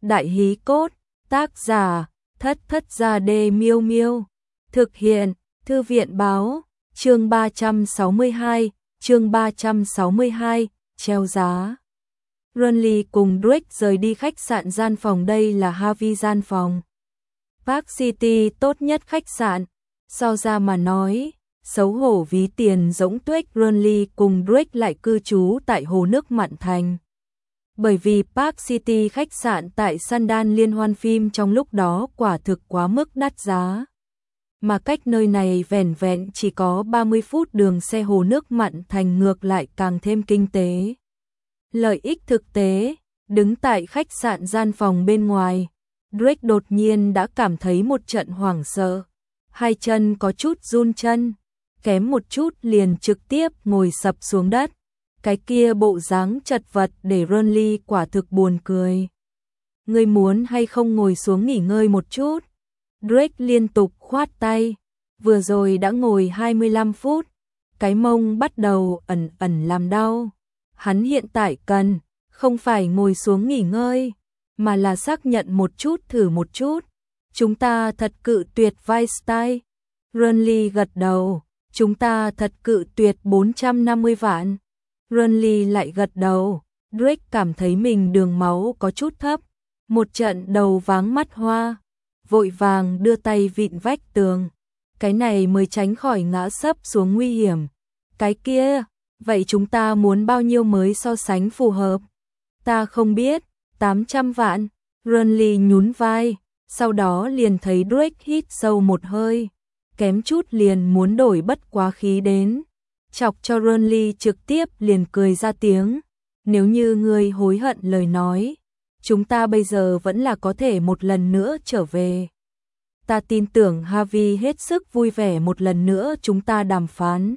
Đại hí cốt, tác giả, Thất Thất Gia Đê Miêu Miêu. Thực hiện, Thư viện báo, chương 362, treo giá. Runley cùng Drake rời đi khách sạn gian phòng, đây là Harvey gian phòng. Park City tốt nhất khách sạn, so ra mà nói, xấu hổ ví tiền rỗng tuếch. Runley cùng Drake lại cư trú tại hồ nước Mạn Thành. Bởi vì Park City khách sạn tại Sandan liên hoan phim trong lúc đó quả thực quá mức đắt giá. Mà cách nơi này vẻn vẹn chỉ có 30 phút đường xe, hồ nước Mạn Thành ngược lại càng thêm kinh tế. Lợi ích thực tế, đứng tại khách sạn gian phòng bên ngoài, Drake đột nhiên đã cảm thấy một trận hoảng sợ. Hai chân có chút run chân, kém một chút liền trực tiếp ngồi sập xuống đất. Cái kia bộ dáng chật vật để Runley quả thực buồn cười. Ngươi muốn hay không ngồi xuống nghỉ ngơi một chút? Drake liên tục khoát tay. Vừa rồi đã ngồi 25 phút, cái mông bắt đầu ẩn ẩn làm đau. Hắn hiện tại cần, không phải ngồi xuống nghỉ ngơi, mà là xác nhận một chút, thử một chút. Chúng ta thật cự tuyệt vai style. Runley gật đầu. Chúng ta thật cự tuyệt 450 vạn. Runley lại gật đầu. Drake cảm thấy mình đường máu có chút thấp. Một trận đầu váng mắt hoa. Vội vàng đưa tay vịn vách tường. Cái này mới tránh khỏi ngã sấp xuống nguy hiểm. Cái kia, vậy chúng ta muốn bao nhiêu mới so sánh phù hợp? Ta không biết, 800 vạn. Runley nhún vai. Sau đó liền thấy Drake hít sâu một hơi. Kém chút liền muốn đổi bất quá khí đến. Chọc cho Runley trực tiếp liền cười ra tiếng. Nếu như ngươi hối hận lời nói, chúng ta bây giờ vẫn là có thể một lần nữa trở về. Ta tin tưởng Harvey hết sức vui vẻ, một lần nữa chúng ta đàm phán.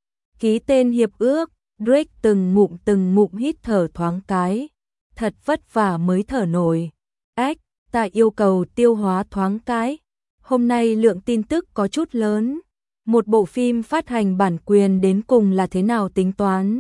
Ký tên hiệp ước. Drake từng ngụm hít thở thoáng cái. Thật vất vả mới thở nổi. Ách, ta yêu cầu tiêu hóa thoáng cái. Hôm nay lượng tin tức có chút lớn. Một bộ phim phát hành bản quyền đến cùng là thế nào tính toán?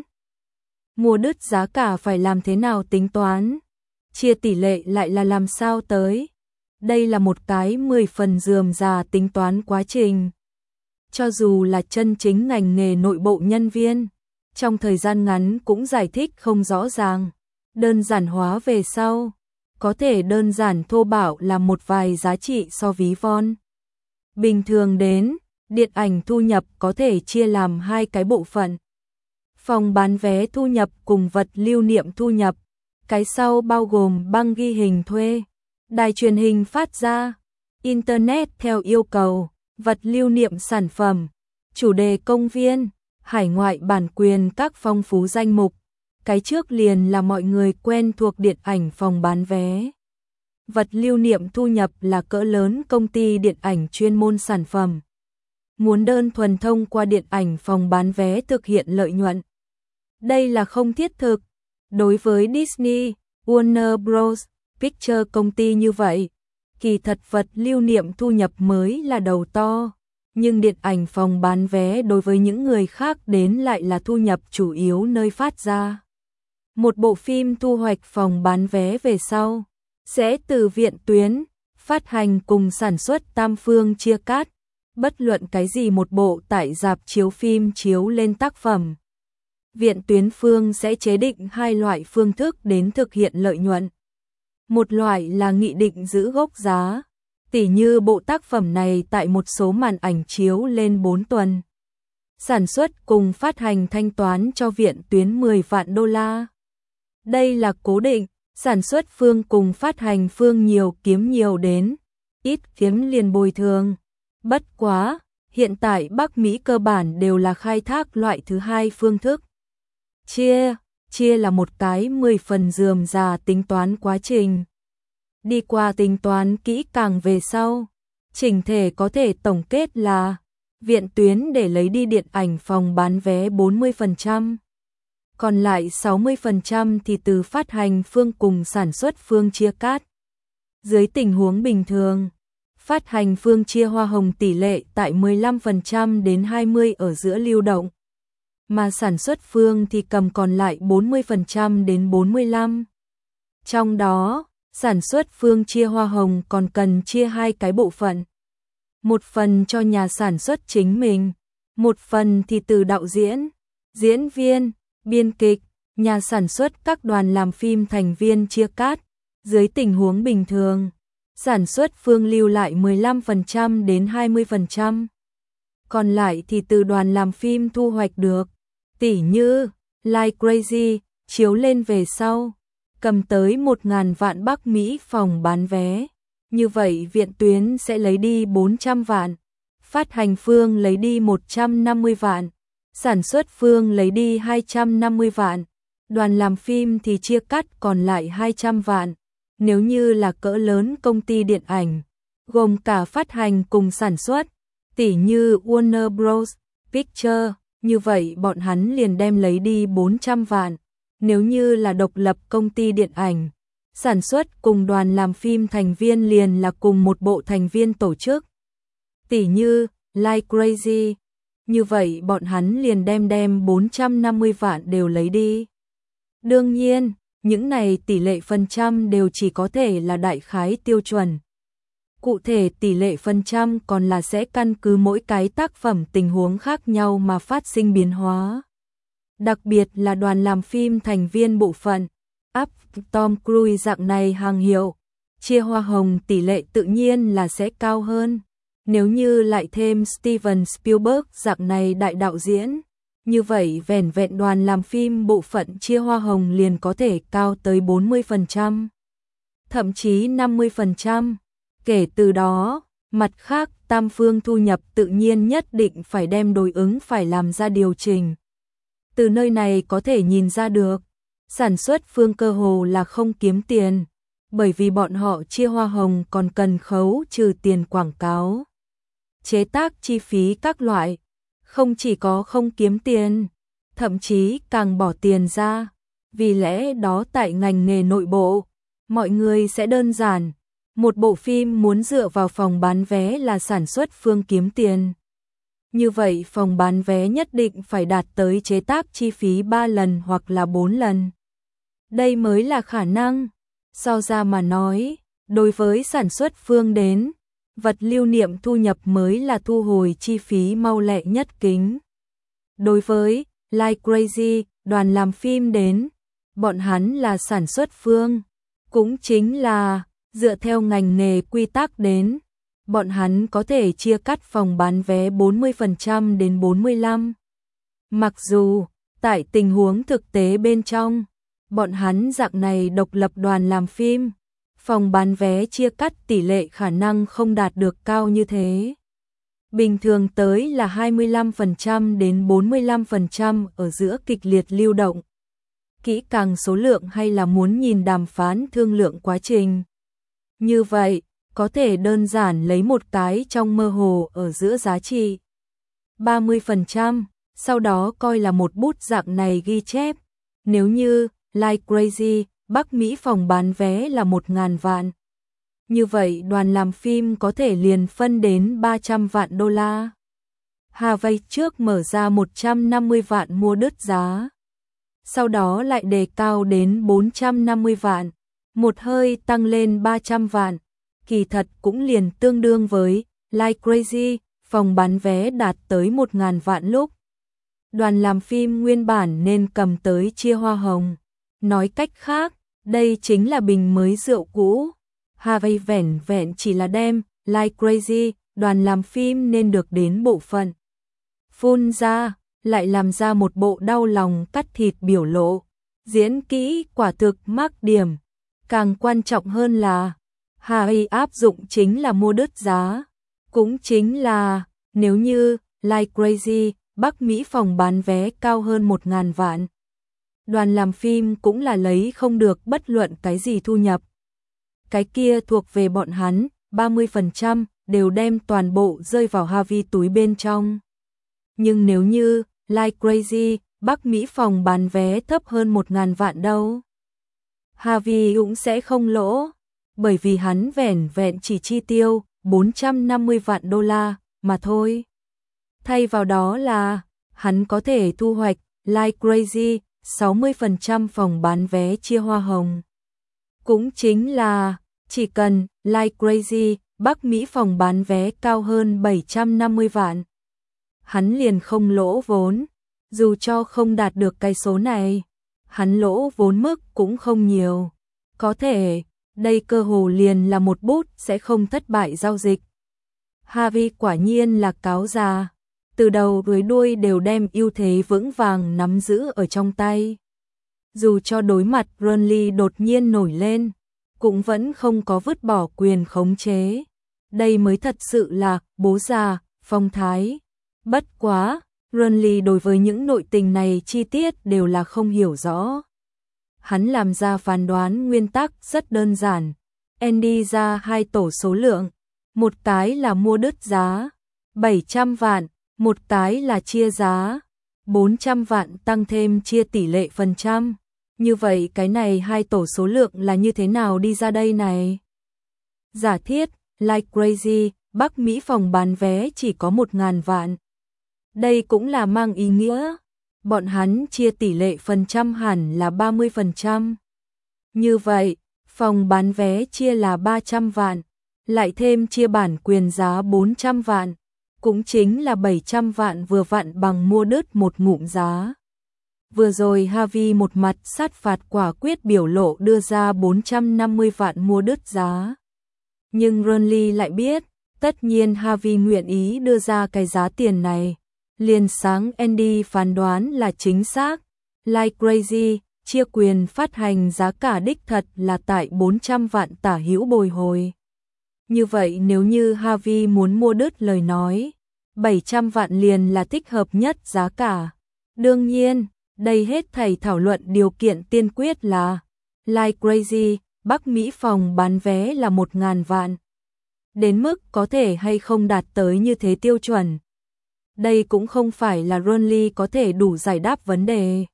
Mua đứt giá cả phải làm thế nào tính toán? Chia tỷ lệ lại là làm sao tới? Đây là một cái 10 phần rườm rà tính toán quá trình. Cho dù là chân chính ngành nghề nội bộ nhân viên, trong thời gian ngắn cũng giải thích không rõ ràng. Đơn giản hóa về sau, có thể đơn giản thô bạo là một vài giá trị so ví von. Bình thường đến, điện ảnh thu nhập có thể chia làm hai cái bộ phận. Phòng bán vé thu nhập cùng vật lưu niệm thu nhập. Cái sau bao gồm băng ghi hình thuê, đài truyền hình phát ra, internet theo yêu cầu, vật lưu niệm sản phẩm, chủ đề công viên, hải ngoại bản quyền các phong phú danh mục. Cái trước liền là mọi người quen thuộc điện ảnh phòng bán vé. Vật lưu niệm thu nhập là cỡ lớn công ty điện ảnh chuyên môn sản phẩm. Muốn đơn thuần thông qua điện ảnh phòng bán vé thực hiện lợi nhuận. Đây là không thiết thực. Đối với Disney, Warner Bros. Pictures công ty như vậy, kỳ thật vật lưu niệm thu nhập mới là đầu to. Nhưng điện ảnh phòng bán vé đối với những người khác đến lại là thu nhập chủ yếu nơi phát ra. Một bộ phim thu hoạch phòng bán vé về sau, sẽ từ viện tuyến, phát hành cùng sản xuất tam phương chia cắt. Bất luận cái gì một bộ tại rạp chiếu phim chiếu lên tác phẩm, viện tuyến phương sẽ chế định hai loại phương thức đến thực hiện lợi nhuận. Một loại là nghị định giữ gốc giá, tỉ như bộ tác phẩm này tại một số màn ảnh chiếu lên 4 tuần. Sản xuất cùng phát hành thanh toán cho viện tuyến 10 vạn đô la. Đây là cố định, sản xuất phương cùng phát hành phương nhiều kiếm nhiều đến, ít kiếm liền bồi thường. Bất quá, hiện tại Bắc Mỹ cơ bản đều là khai thác loại thứ hai phương thức. Chia là một cái 10 phần rườm rà tính toán quá trình. Đi qua tính toán kỹ càng về sau, chỉnh thể có thể tổng kết là viện tuyến để lấy đi điện ảnh phòng bán vé 40%. Còn lại 60% thì từ phát hành phương cùng sản xuất phương chia cắt. Dưới tình huống bình thường, phát hành phương chia hoa hồng tỷ lệ tại 15% đến 20% ở giữa lưu động, mà sản xuất phương thì cầm còn lại 40% đến 45%. Trong đó, Sản xuất phương chia hoa hồng còn cần chia hai cái bộ phận. Một phần cho nhà sản xuất chính mình, một phần thì từ đạo diễn, diễn viên, biên kịch, nhà sản xuất các đoàn làm phim thành viên chia cắt. Dưới tình huống bình thường, sản xuất phương lưu lại 15% đến 20%. Còn lại thì từ đoàn làm phim thu hoạch được. Tỉ như Like Crazy chiếu lên về sau, cầm tới 1.000 vạn Bắc Mỹ phòng bán vé. Như vậy viện tuyến sẽ lấy đi 400 vạn, phát hành phương lấy đi 150 vạn, sản xuất phương lấy đi 250 vạn, đoàn làm phim thì chia cắt còn lại 200 vạn. Nếu như là cỡ lớn công ty điện ảnh, gồm cả phát hành cùng sản xuất, tỉ như Warner Bros. Picture, như vậy bọn hắn liền đem lấy đi 400 vạn. Nếu như là độc lập công ty điện ảnh, sản xuất cùng đoàn làm phim thành viên liền là cùng một bộ thành viên tổ chức, tỉ như Like Crazy, như vậy bọn hắn liền đem 450 vạn đều lấy đi. Đương nhiên, những này tỷ lệ phần trăm đều chỉ có thể là đại khái tiêu chuẩn. Cụ thể tỷ lệ phần trăm còn là sẽ căn cứ mỗi cái tác phẩm tình huống khác nhau mà phát sinh biến hóa. Đặc biệt là đoàn làm phim thành viên bộ phận, Tom Cruise dạng này hàng hiệu, chia hoa hồng tỷ lệ tự nhiên là sẽ cao hơn. Nếu như lại thêm Steven Spielberg dạng này đại đạo diễn, như vậy vẻn vẹn đoàn làm phim bộ phận chia hoa hồng liền có thể cao tới 40%, thậm chí 50%. Kể từ đó, mặt khác tam phương thu nhập tự nhiên nhất định phải đem đối ứng phải làm ra điều chỉnh. Từ nơi này có thể nhìn ra được, sản xuất phương cơ hồ là không kiếm tiền, bởi vì bọn họ chia hoa hồng còn cần khấu trừ tiền quảng cáo, chế tác chi phí các loại, không chỉ có không kiếm tiền, thậm chí càng bỏ tiền ra. Vì lẽ đó tại ngành nghề nội bộ, mọi người sẽ đơn giản, một bộ phim muốn dựa vào phòng bán vé là sản xuất phương kiếm tiền. Như vậy phòng bán vé nhất định phải đạt tới chế tác chi phí 3 lần hoặc là 4 lần. Đây mới là khả năng. So ra mà nói, đối với sản xuất phương đến, vật lưu niệm thu nhập mới là thu hồi chi phí mau lẹ nhất kính. Đối với Like Crazy, đoàn làm phim đến, bọn hắn là sản xuất phương, cũng chính là dựa theo ngành nghề quy tắc đến, bọn hắn có thể chia cắt phòng bán vé 40% đến 45%. Mặc dù, tại tình huống thực tế bên trong, bọn hắn dạng này độc lập đoàn làm phim, phòng bán vé chia cắt tỷ lệ khả năng không đạt được cao như thế. Bình thường tới là 25% đến 45% ở giữa kịch liệt lưu động. Kỹ càng số lượng hay là muốn nhìn đàm phán thương lượng quá trình. Như vậy, có thể đơn giản lấy một cái trong mơ hồ ở giữa giá trị 30%, sau đó coi là một bút dạng này ghi chép. Nếu như Like Crazy, Bắc Mỹ phòng bán vé là 1.000 vạn. Như vậy đoàn làm phim có thể liền phân đến 300 vạn đô la. Harvey trước mở ra 150 vạn mua đứt giá. Sau đó lại đề cao đến 450 vạn. Một hơi tăng lên 300 vạn. Kỳ thật cũng liền tương đương với Like Crazy, phòng bán vé đạt tới 1.000 vạn lúc. Đoàn làm phim nguyên bản nên cầm tới chia hoa hồng. Nói cách khác, đây chính là bình mới rượu cũ. Harvey vẻn vẹn chỉ là đem Like Crazy, đoàn làm phim nên được đến bộ phận phun ra, lại làm ra một bộ đau lòng cắt thịt biểu lộ. Diễn kỹ quả thực mắc điểm. Càng quan trọng hơn là Harvey áp dụng chính là mua đứt giá. Cũng chính là nếu như Like Crazy, Bắc Mỹ phòng bán vé cao hơn 1.000 vạn. Đoàn làm phim cũng là lấy không được bất luận cái gì thu nhập. Cái kia thuộc về bọn hắn, 30% đều đem toàn bộ rơi vào Harvey túi bên trong. Nhưng nếu như Like Crazy, Bắc Mỹ phòng bán vé thấp hơn 1.000 vạn đâu, Harvey cũng sẽ không lỗ, bởi vì hắn vẻn vẹn chỉ chi tiêu 450 vạn đô la mà thôi. Thay vào đó là hắn có thể thu hoạch Like Crazy 60% phòng bán vé chia hoa hồng. Cũng chính là, chỉ cần Like Crazy, Bắc Mỹ phòng bán vé cao hơn 750 vạn. Hắn liền không lỗ vốn, dù cho không đạt được cái số này, hắn lỗ vốn mức cũng không nhiều. Có thể, đây cơ hồ liền là một bút sẽ không thất bại giao dịch. Harvey quả nhiên là cáo già, từ đầu tới đuôi đều đem ưu thế vững vàng nắm giữ ở trong tay. Dù cho đối mặt Burnley đột nhiên nổi lên, cũng vẫn không có vứt bỏ quyền khống chế. Đây mới thật sự là bố già, phong thái. Bất quá, Burnley đối với những nội tình này chi tiết đều là không hiểu rõ. Hắn làm ra phán đoán nguyên tắc rất đơn giản. Andy ra hai tổ số lượng, một cái là mua đứt giá 700 vạn, một cái là chia giá 400 vạn tăng thêm chia tỷ lệ phần trăm. Như vậy cái này hai tổ số lượng là như thế nào đi ra đây này? Giả thiết, Like Crazy, Bắc Mỹ phòng bán vé chỉ có 1.000 vạn. Đây cũng là mang ý nghĩa, bọn hắn chia tỷ lệ phần trăm hẳn là 30%. Như vậy, phòng bán vé chia là 300 vạn, lại thêm chia bản quyền giá 400 vạn, cũng chính là 700 vạn vừa vặn bằng mua đứt một ngụm giá. Vừa rồi Harvey một mặt sát phạt quả quyết biểu lộ đưa ra 450 vạn mua đứt giá. Nhưng Burnley lại biết, tất nhiên Harvey nguyện ý đưa ra cái giá tiền này. Liền sáng Andy phán đoán là chính xác. Like Crazy, chia quyền phát hành giá cả đích thật là tại 400 vạn tả hữu bồi hồi. Như vậy nếu như Harvey muốn mua đứt lời nói, 700 vạn liền là thích hợp nhất giá cả. Đương nhiên, đây hết thảy thảo luận điều kiện tiên quyết là Like Crazy, Bắc Mỹ phòng bán vé là 1.000 vạn. Đến mức có thể hay không đạt tới như thế tiêu chuẩn. Đây cũng không phải là Burnley có thể đủ giải đáp vấn đề.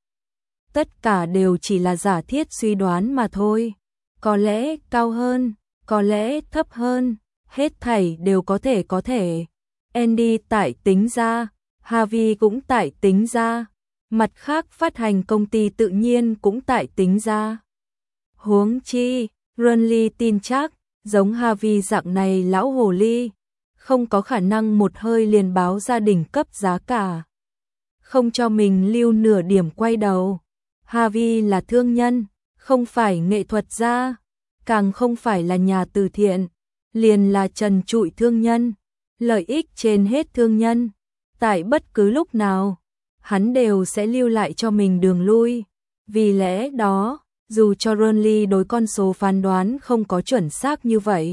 Tất cả đều chỉ là giả thiết suy đoán mà thôi. Có lẽ cao hơn, có lẽ thấp hơn, hết thảy đều có thể. Andy tại tính ra, Harvey cũng tại tính ra, mặt khác phát hành công ty tự nhiên cũng tại tính ra. Huống chi, Burnley tin chắc, giống Harvey dạng này lão hồ ly, không có khả năng một hơi liền báo ra đỉnh cấp giá cả. Không cho mình lưu nửa điểm quay đầu. Harvey là thương nhân, không phải nghệ thuật gia, càng không phải là nhà từ thiện, liền là trần trụi thương nhân, lợi ích trên hết thương nhân. Tại bất cứ lúc nào, hắn đều sẽ lưu lại cho mình đường lui. Vì lẽ đó, dù cho Burnley đối con số phán đoán không có chuẩn xác như vậy,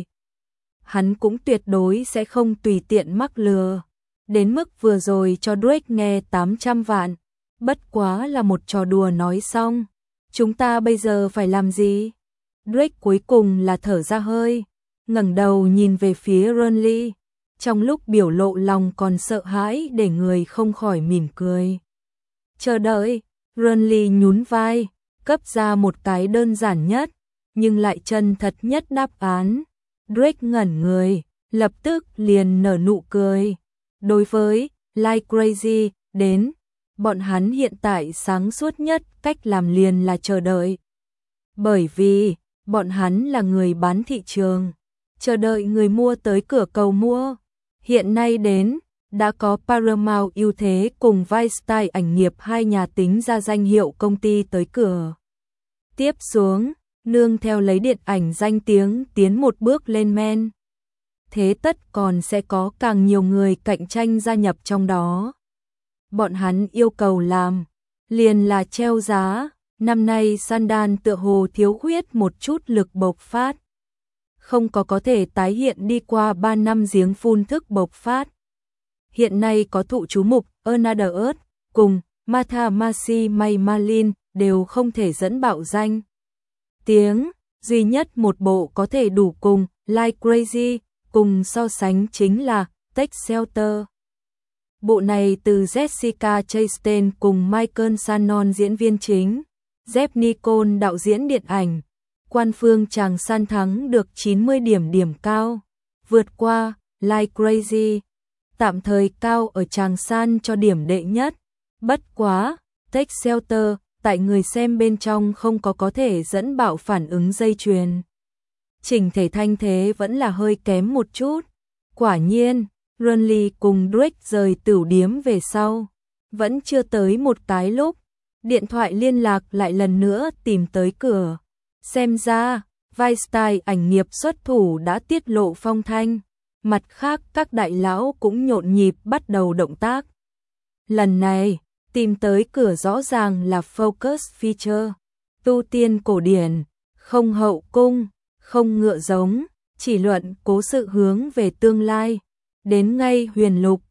hắn cũng tuyệt đối sẽ không tùy tiện mắc lừa. Đến mức vừa rồi cho Drake nghe 800 vạn, bất quá là một trò đùa nói xong. Chúng ta bây giờ phải làm gì? Drake cuối cùng là thở ra hơi, ngẩng đầu nhìn về phía Burnley, trong lúc biểu lộ lòng còn sợ hãi để người không khỏi mỉm cười. Chờ đợi, Burnley nhún vai, cấp ra một cái đơn giản nhất, nhưng lại chân thật nhất đáp án. Drake ngẩn người, lập tức liền nở nụ cười. Đối với Like Crazy đến, bọn hắn hiện tại sáng suốt nhất cách làm liền là chờ đợi. Bởi vì, bọn hắn là người bán thị trường, chờ đợi người mua tới cửa cầu mua. Hiện nay đến, đã có Paramount ưu thế cùng Vice ảnh nghiệp hai nhà tính ra danh hiệu công ty tới cửa. Tiếp xuống, nương theo lấy điện ảnh danh tiếng tiến một bước lên men. Thế tất còn sẽ có càng nhiều người cạnh tranh gia nhập trong đó. Bọn hắn yêu cầu làm, liền là treo giá. Năm nay Sundance tựa hồ thiếu khuyết một chút lực bộc phát. Không có thể tái hiện đi qua 3 năm giếng phun thức bộc phát. Hiện nay có thụ chú mục Another Earth cùng Martha Marcy May Marlin đều không thể dẫn bạo danh tiếng. Duy nhất một bộ có thể đủ cùng Like Crazy cùng so sánh chính là Take Shelter. Bộ này từ Jessica Chastain cùng Michael Shannon diễn viên chính, Jeff Nicole đạo diễn điện ảnh. Quan phương Tràng San thắng được 90 điểm cao, vượt qua Like Crazy, tạm thời cao ở Tràng San cho điểm đệ nhất. Bất quá, Take Shelter tại người xem bên trong không có thể dẫn bạo phản ứng dây chuyền. Chỉnh thể thanh thế vẫn là hơi kém một chút. Quả nhiên, Renly cùng Drake rời tửu điếm về sau. Vẫn chưa tới một cái lúc, điện thoại liên lạc lại lần nữa tìm tới cửa. Xem ra, Weinstein ảnh nghiệp xuất thủ đã tiết lộ phong thanh. Mặt khác các đại lão cũng nhộn nhịp bắt đầu động tác. Lần này, tìm tới cửa rõ ràng là Focus Feature. Tu tiên cổ điển, không hậu cung, không ngựa giống, chỉ luận cố sự hướng về tương lai. Đến ngay huyền lục,